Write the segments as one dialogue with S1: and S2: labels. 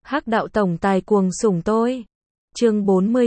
S1: Hắc đạo tổng tài cuồng sủng tôi. Chương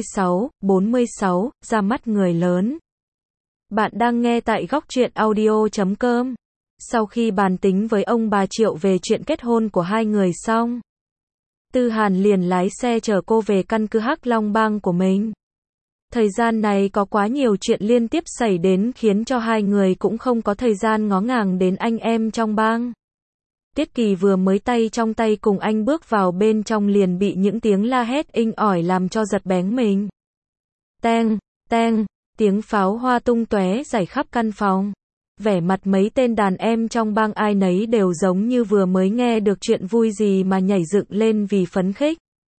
S1: 46, ra mắt người lớn. Bạn đang nghe tại góc truyện audio.com. Sau khi bàn tính với ông bà Triệu về chuyện kết hôn của hai người xong, Tư Hàn liền lái xe chở cô về căn cứ Hắc Long Bang của mình. Thời gian này có quá nhiều chuyện liên tiếp xảy đến khiến cho hai người cũng không có thời gian ngó ngàng đến anh em trong bang. Tiết Kỳ vừa mới tay trong tay cùng anh bước vào bên trong liền bị những tiếng la hét inh ỏi làm cho giật bén mình. Teng, teng, tiếng pháo hoa tung tóe rải khắp căn phòng. Vẻ mặt mấy tên đàn em trong bang ai nấy đều giống như vừa mới nghe được chuyện vui gì mà nhảy dựng lên vì phấn khích.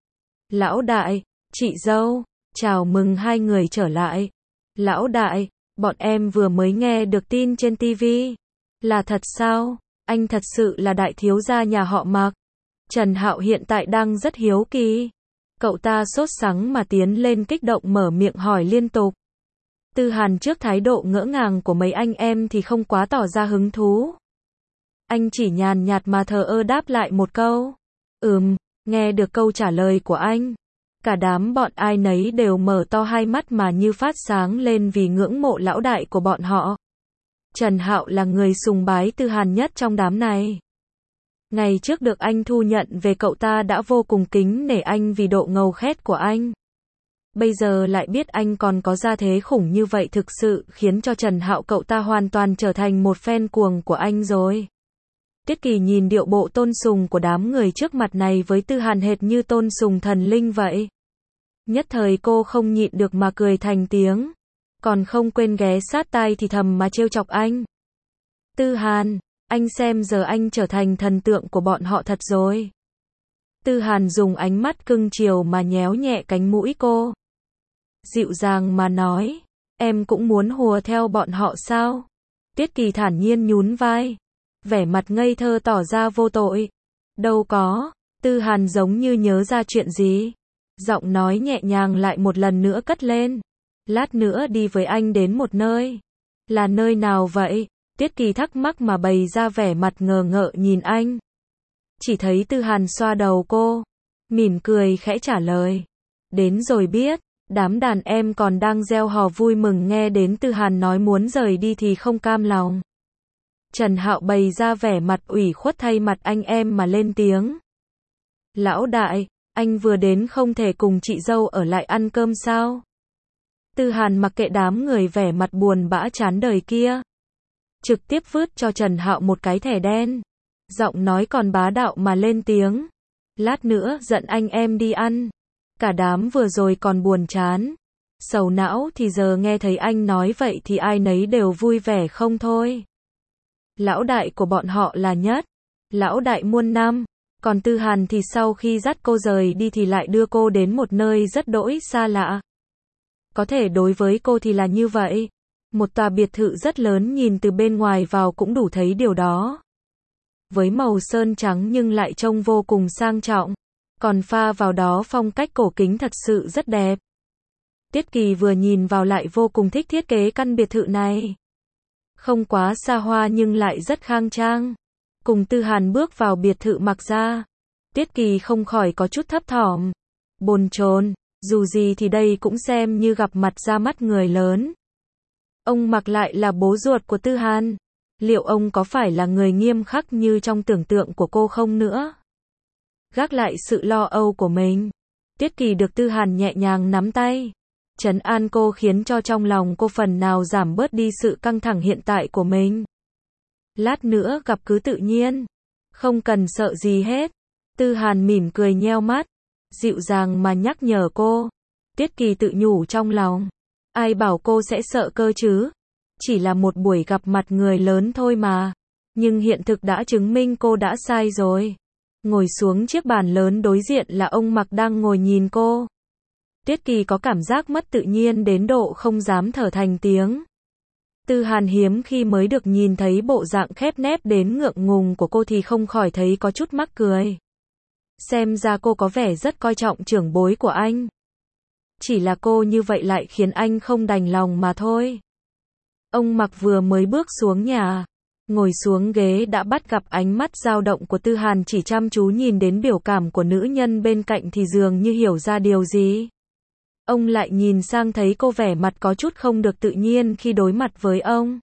S1: Lão đại, chị dâu, chào mừng hai người trở lại. Lão đại, bọn em vừa mới nghe được tin trên TV. Là thật sao? Anh thật sự là đại thiếu gia nhà họ Mạc. Trần Hạo hiện tại đang rất hiếu kỳ. Cậu ta sốt sắng mà tiến lên kích động mở miệng hỏi liên tục. Tư Hàn trước thái độ ngỡ ngàng của mấy anh em thì không quá tỏ ra hứng thú. Anh chỉ nhàn nhạt mà thờ ơ đáp lại một câu. Nghe được câu trả lời của anh. Cả đám bọn ai nấy đều mở to hai mắt mà như phát sáng lên vì ngưỡng mộ lão đại của bọn họ. Trần Hạo là người sùng bái Tư Hàn nhất trong đám này. Ngày trước được anh thu nhận về cậu ta đã vô cùng kính nể anh vì độ ngầu khét của anh. Bây giờ lại biết anh còn có gia thế khủng như vậy thực sự khiến cho Trần Hạo cậu ta hoàn toàn trở thành một fan cuồng của anh rồi. Tiết Kỳ nhìn điệu bộ tôn sùng của đám người trước mặt này với Tư Hàn hệt như tôn sùng thần linh vậy. Nhất thời cô không nhịn được mà cười thành tiếng. Còn không quên ghé sát tai thì thầm mà trêu chọc anh. Tư Hàn, anh xem giờ anh trở thành thần tượng của bọn họ thật rồi. Tư Hàn dùng ánh mắt cưng chiều mà nhéo nhẹ cánh mũi cô. Dịu dàng mà nói, em cũng muốn hùa theo bọn họ sao? Tiết Kỳ thản nhiên nhún vai. Vẻ mặt ngây thơ tỏ ra vô tội. Đâu có, Tư Hàn giống như nhớ ra chuyện gì. Giọng nói nhẹ nhàng lại một lần nữa cất lên. Lát nữa đi với anh đến một nơi. Là nơi nào vậy? Tiết Kỳ thắc mắc mà bày ra vẻ mặt ngờ ngợ nhìn anh. Chỉ thấy Tư Hàn xoa đầu cô. Mỉm cười khẽ trả lời. Đến rồi biết. Đám đàn em còn đang reo hò vui mừng nghe đến Tư Hàn nói muốn rời đi thì không cam lòng. Trần Hạo bày ra vẻ mặt ủy khuất thay mặt anh em mà lên tiếng. Lão đại, anh vừa đến không thể cùng chị dâu ở lại ăn cơm sao? Tư Hàn mặc kệ đám người vẻ mặt buồn bã chán đời kia. Trực tiếp vứt cho Trần Hạo một cái thẻ đen. Giọng nói còn bá đạo mà lên tiếng. Lát nữa giận anh em đi ăn. Cả đám vừa rồi còn buồn chán. Sầu não thì giờ nghe thấy anh nói vậy thì ai nấy đều vui vẻ không thôi. Lão đại của bọn họ là nhất. Lão đại muôn năm. Còn Tư Hàn thì sau khi dắt cô rời đi thì lại đưa cô đến một nơi rất đỗi xa lạ. Có thể đối với cô thì là như vậy. Một tòa biệt thự rất lớn nhìn từ bên ngoài vào cũng đủ thấy điều đó. Với màu sơn trắng nhưng lại trông vô cùng sang trọng. Còn pha vào đó phong cách cổ kính thật sự rất đẹp. Tiết Kỳ vừa nhìn vào lại vô cùng thích thiết kế căn biệt thự này. Không quá xa hoa nhưng lại rất khang trang. Cùng Tư Hàn bước vào biệt thự Mạc ra. Tiết Kỳ không khỏi có chút thấp thỏm. Bồn chồn, dù gì thì đây cũng xem như gặp mặt ra mắt người lớn. Ông Mạc lại là bố ruột của Tư Hàn. Liệu ông có phải là người nghiêm khắc như trong tưởng tượng của cô không nữa? Gác lại sự lo âu của mình. Tiết Kỳ được Tư Hàn nhẹ nhàng nắm tay. Trấn an cô khiến cho trong lòng cô phần nào giảm bớt đi sự căng thẳng hiện tại của mình. Lát nữa gặp cứ tự nhiên. Không cần sợ gì hết. Tư Hàn mỉm cười nheo mắt. Dịu dàng mà nhắc nhở cô. Tiết Kỳ tự nhủ trong lòng. Ai bảo cô sẽ sợ cơ chứ? Chỉ là một buổi gặp mặt người lớn thôi mà. Nhưng hiện thực đã chứng minh cô đã sai rồi. Ngồi xuống chiếc bàn lớn đối diện là ông Mạc đang ngồi nhìn cô. Tiết Kỳ có cảm giác mất tự nhiên đến độ không dám thở thành tiếng. Tư Hàn hiếm khi mới được nhìn thấy bộ dạng khép nép đến ngượng ngùng của cô thì không khỏi thấy có chút mắc cười. Xem ra cô có vẻ rất coi trọng trưởng bối của anh. Chỉ là cô như vậy lại khiến anh không đành lòng mà thôi. Ông Mạc vừa mới bước xuống nhà. Ngồi xuống ghế đã bắt gặp ánh mắt dao động của Tư Hàn chỉ chăm chú nhìn đến biểu cảm của nữ nhân bên cạnh thì dường như hiểu ra điều gì. Ông lại nhìn sang thấy cô vẻ mặt có chút không được tự nhiên khi đối mặt với ông.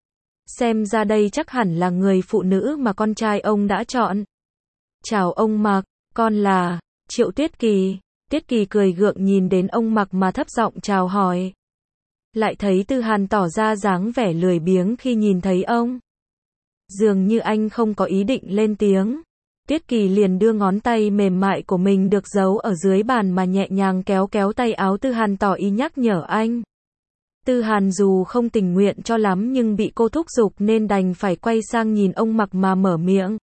S1: Xem ra đây chắc hẳn là người phụ nữ mà con trai ông đã chọn. Chào ông Mạc, con là Triệu Tuyết Kỳ. Tuyết Kỳ cười gượng nhìn đến ông Mạc mà thấp giọng chào hỏi. Lại thấy Tư Hàn tỏ ra dáng vẻ lười biếng khi nhìn thấy ông. Dường như anh không có ý định lên tiếng. Tuyết Kỳ liền đưa ngón tay mềm mại của mình được giấu ở dưới bàn mà nhẹ nhàng kéo kéo tay áo Tư Hàn tỏ ý nhắc nhở anh. Tư Hàn dù không tình nguyện cho lắm nhưng bị cô thúc giục nên đành phải quay sang nhìn ông Mạc mà mở miệng.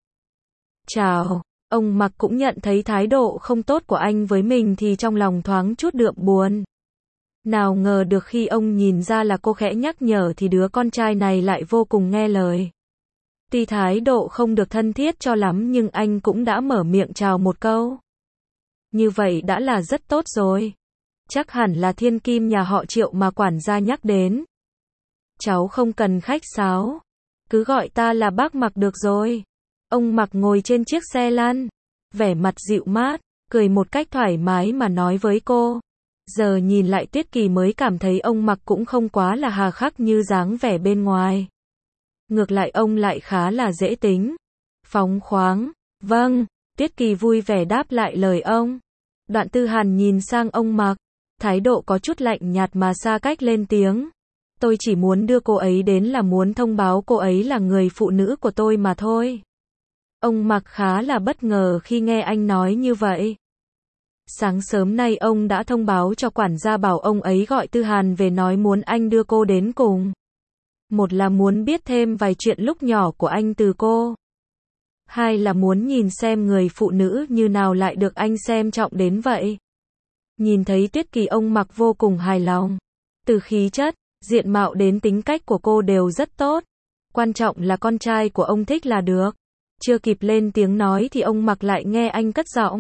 S1: Chào, ông Mạc cũng nhận thấy thái độ không tốt của anh với mình thì trong lòng thoáng chút đượm buồn. Nào ngờ được khi ông nhìn ra là cô khẽ nhắc nhở thì đứa con trai này lại vô cùng nghe lời. Tuy thái độ không được thân thiết cho lắm nhưng anh cũng đã mở miệng chào một câu. Như vậy đã là rất tốt rồi. Chắc hẳn là thiên kim nhà họ Triệu mà quản gia nhắc đến. Cháu không cần khách sáo. Cứ gọi ta là bác Mạc được rồi. Ông Mạc ngồi trên chiếc xe lăn. Vẻ mặt dịu mát, cười một cách thoải mái mà nói với cô. Giờ nhìn lại Tuyết Kỳ mới cảm thấy ông Mạc cũng không quá là hà khắc như dáng vẻ bên ngoài. Ngược lại ông lại khá là dễ tính. Phóng khoáng. Vâng, Tuyết Kỳ vui vẻ đáp lại lời ông. Đoạn Tư Hàn nhìn sang ông Mạc. Thái độ có chút lạnh nhạt mà xa cách lên tiếng. Tôi chỉ muốn đưa cô ấy đến là muốn thông báo cô ấy là người phụ nữ của tôi mà thôi. Ông Mạc khá là bất ngờ khi nghe anh nói như vậy. Sáng sớm nay ông đã thông báo cho quản gia bảo ông ấy gọi Tư Hàn về nói muốn anh đưa cô đến cùng. Một là muốn biết thêm vài chuyện lúc nhỏ của anh từ cô. Hai là muốn nhìn xem người phụ nữ như nào lại được anh xem trọng đến vậy. Nhìn thấy Tuyết Kỳ ông Mạc vô cùng hài lòng. Từ khí chất, diện mạo đến tính cách của cô đều rất tốt. Quan trọng là con trai của ông thích là được. Chưa kịp lên tiếng nói thì ông Mạc lại nghe anh cất giọng.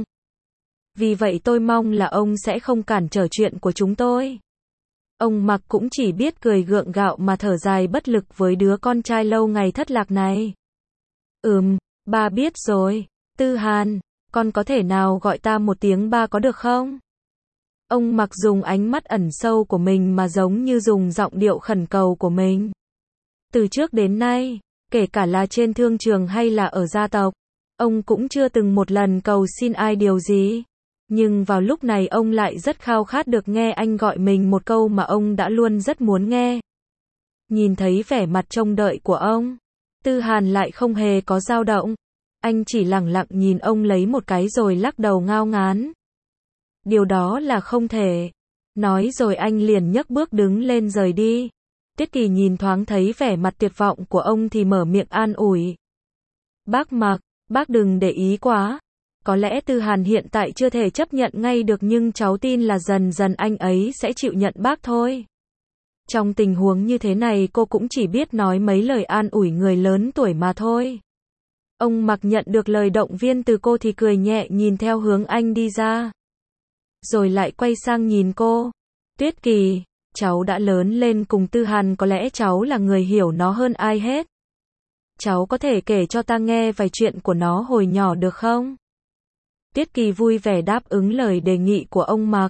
S1: Vì vậy tôi mong là ông sẽ không cản trở chuyện của chúng tôi. Ông Mạc cũng chỉ biết cười gượng gạo mà thở dài bất lực với đứa con trai lâu ngày thất lạc này. Ba biết rồi. Tư Hàn, con có thể nào gọi ta một tiếng ba có được không? Ông Mạc dùng ánh mắt ẩn sâu của mình mà giống như dùng giọng điệu khẩn cầu của mình. Từ trước đến nay, kể cả là trên thương trường hay là ở gia tộc, ông cũng chưa từng một lần cầu xin ai điều gì. Nhưng vào lúc này ông lại rất khao khát được nghe anh gọi mình một câu mà ông đã luôn rất muốn nghe. Nhìn thấy vẻ mặt trông đợi của ông, Tư Hàn lại không hề có dao động. Anh chỉ lẳng lặng nhìn ông lấy một cái rồi lắc đầu ngao ngán. Điều đó là không thể. Nói rồi anh liền nhấc bước đứng lên rời đi. Tuyết Kỳ nhìn thoáng thấy vẻ mặt tuyệt vọng của ông thì mở miệng an ủi. Bác Mạc, bác đừng để ý quá. Có lẽ Tư Hàn hiện tại chưa thể chấp nhận ngay được nhưng cháu tin là dần dần anh ấy sẽ chịu nhận bác thôi. Trong tình huống như thế này cô cũng chỉ biết nói mấy lời an ủi người lớn tuổi mà thôi. Ông Mạc nhận được lời động viên từ cô thì cười nhẹ nhìn theo hướng anh đi ra. Rồi lại quay sang nhìn cô. Tuyết Kỳ, cháu đã lớn lên cùng Tư Hàn, có lẽ cháu là người hiểu nó hơn ai hết. Cháu có thể kể cho ta nghe vài chuyện của nó hồi nhỏ được không? Tuyết Kỳ vui vẻ đáp ứng lời đề nghị của ông Mạc.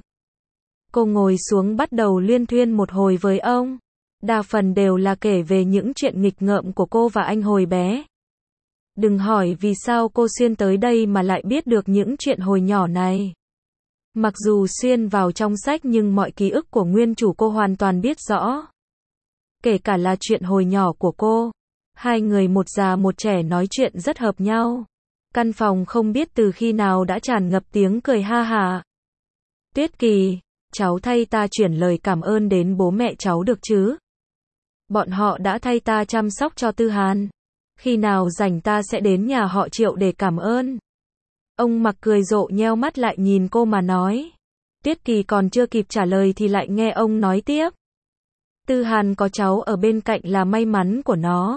S1: Cô ngồi xuống bắt đầu luyên thuyên một hồi với ông. Đa phần đều là kể về những chuyện nghịch ngợm của cô và anh hồi bé. Đừng hỏi vì sao cô xuyên tới đây mà lại biết được những chuyện hồi nhỏ này. Mặc dù xuyên vào trong sách nhưng mọi ký ức của nguyên chủ cô hoàn toàn biết rõ. Kể cả là chuyện hồi nhỏ của cô. Hai người một già một trẻ nói chuyện rất hợp nhau. Căn phòng không biết từ khi nào đã tràn ngập tiếng cười ha hả. Tuyết Kỳ, cháu thay ta chuyển lời cảm ơn đến bố mẹ cháu được chứ? Bọn họ đã thay ta chăm sóc cho Tư Hàn. Khi nào rảnh ta sẽ đến nhà họ Triệu để cảm ơn. Ông Mạc cười rộ nheo mắt lại nhìn cô mà nói. Tuyết Kỳ còn chưa kịp trả lời thì lại nghe ông nói tiếp. Tư Hàn có cháu ở bên cạnh là may mắn của nó.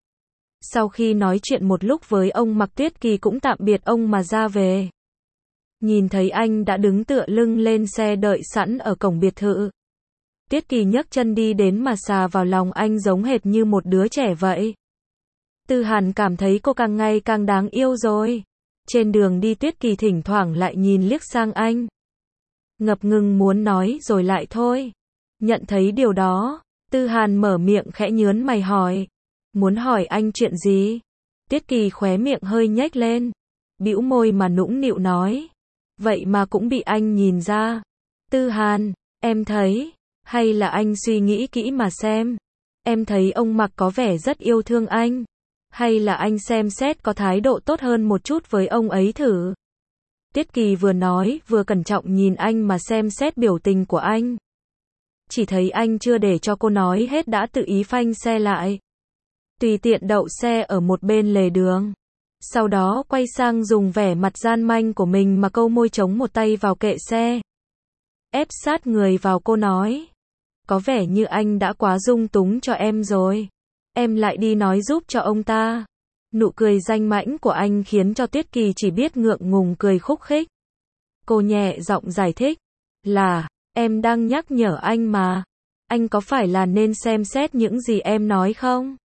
S1: Sau khi nói chuyện một lúc với ông Mạc, Tuyết Kỳ cũng tạm biệt ông mà ra về. Nhìn thấy anh đã đứng tựa lưng lên xe đợi sẵn ở cổng biệt thự. Tuyết Kỳ nhấc chân đi đến mà xà vào lòng anh giống hệt như một đứa trẻ vậy. Tư Hàn cảm thấy cô càng ngày càng đáng yêu rồi. Trên đường đi Tuyết Kỳ thỉnh thoảng lại nhìn liếc sang anh. Ngập ngừng muốn nói rồi lại thôi. Nhận thấy điều đó, Tư Hàn mở miệng khẽ nhớn mày hỏi. Muốn hỏi anh chuyện gì? Tuyết Kỳ khóe miệng hơi nhếch lên. Bĩu môi mà nũng nịu nói. Vậy mà cũng bị anh nhìn ra. Tư Hàn, em thấy, hay là anh suy nghĩ kỹ mà xem. Em thấy ông Mặc có vẻ rất yêu thương anh. Hay là anh xem xét có thái độ tốt hơn một chút với ông ấy thử. Tuyết Kỳ vừa nói vừa cẩn trọng nhìn anh mà xem xét biểu tình của anh. Chỉ thấy anh chưa để cho cô nói hết đã tự ý phanh xe lại. Tùy tiện đậu xe ở một bên lề đường. Sau đó quay sang dùng vẻ mặt gian manh của mình mà câu môi chống một tay vào kệ xe. Ép sát người vào cô nói. Có vẻ như anh đã quá dung túng cho em rồi. Em lại đi nói giúp cho ông ta. Nụ cười danh mãnh của anh khiến cho Tuyết Kỳ chỉ biết ngượng ngùng cười khúc khích. Cô nhẹ giọng giải thích. Là, em đang nhắc nhở anh mà. Anh có phải là nên xem xét những gì em nói không?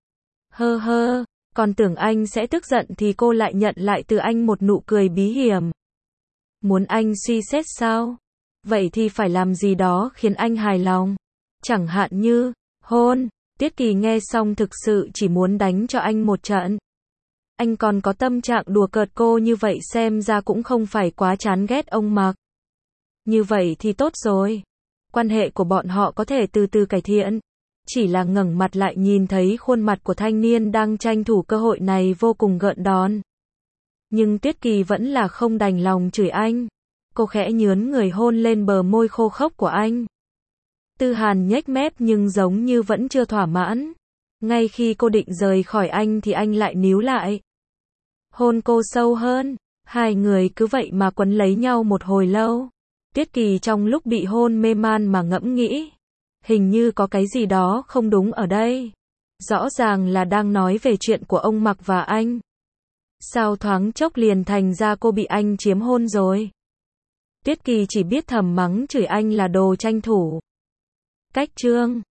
S1: Hơ hơ, còn tưởng anh sẽ tức giận thì cô lại nhận lại từ anh một nụ cười bí hiểm. Muốn anh suy xét sao? Vậy thì phải làm gì đó khiến anh hài lòng. Chẳng hạn như, hôn. Tuyết Kỳ nghe xong thực sự chỉ muốn đánh cho anh một trận. Anh còn có tâm trạng đùa cợt cô như vậy xem ra cũng không phải quá chán ghét ông Mặc. Như vậy thì tốt rồi. Quan hệ của bọn họ có thể từ từ cải thiện. Chỉ là ngẩng mặt lại nhìn thấy khuôn mặt của thanh niên đang tranh thủ cơ hội này vô cùng gợn đòn. Nhưng Tuyết Kỳ vẫn là không đành lòng chửi anh. Cô khẽ nhướn người hôn lên bờ môi khô khốc của anh. Tư Hàn nhếch mép nhưng giống như vẫn chưa thỏa mãn. Ngay khi cô định rời khỏi anh thì anh lại níu lại. Hôn cô sâu hơn. Hai người cứ vậy mà quấn lấy nhau một hồi lâu. Tuyết Kỳ trong lúc bị hôn mê man mà ngẫm nghĩ. Hình như có cái gì đó không đúng ở đây. Rõ ràng là đang nói về chuyện của ông Mặc và anh. Sao thoáng chốc liền thành ra cô bị anh chiếm hôn rồi. Tuyết Kỳ chỉ biết thầm mắng chửi anh là đồ tranh thủ. Cách chương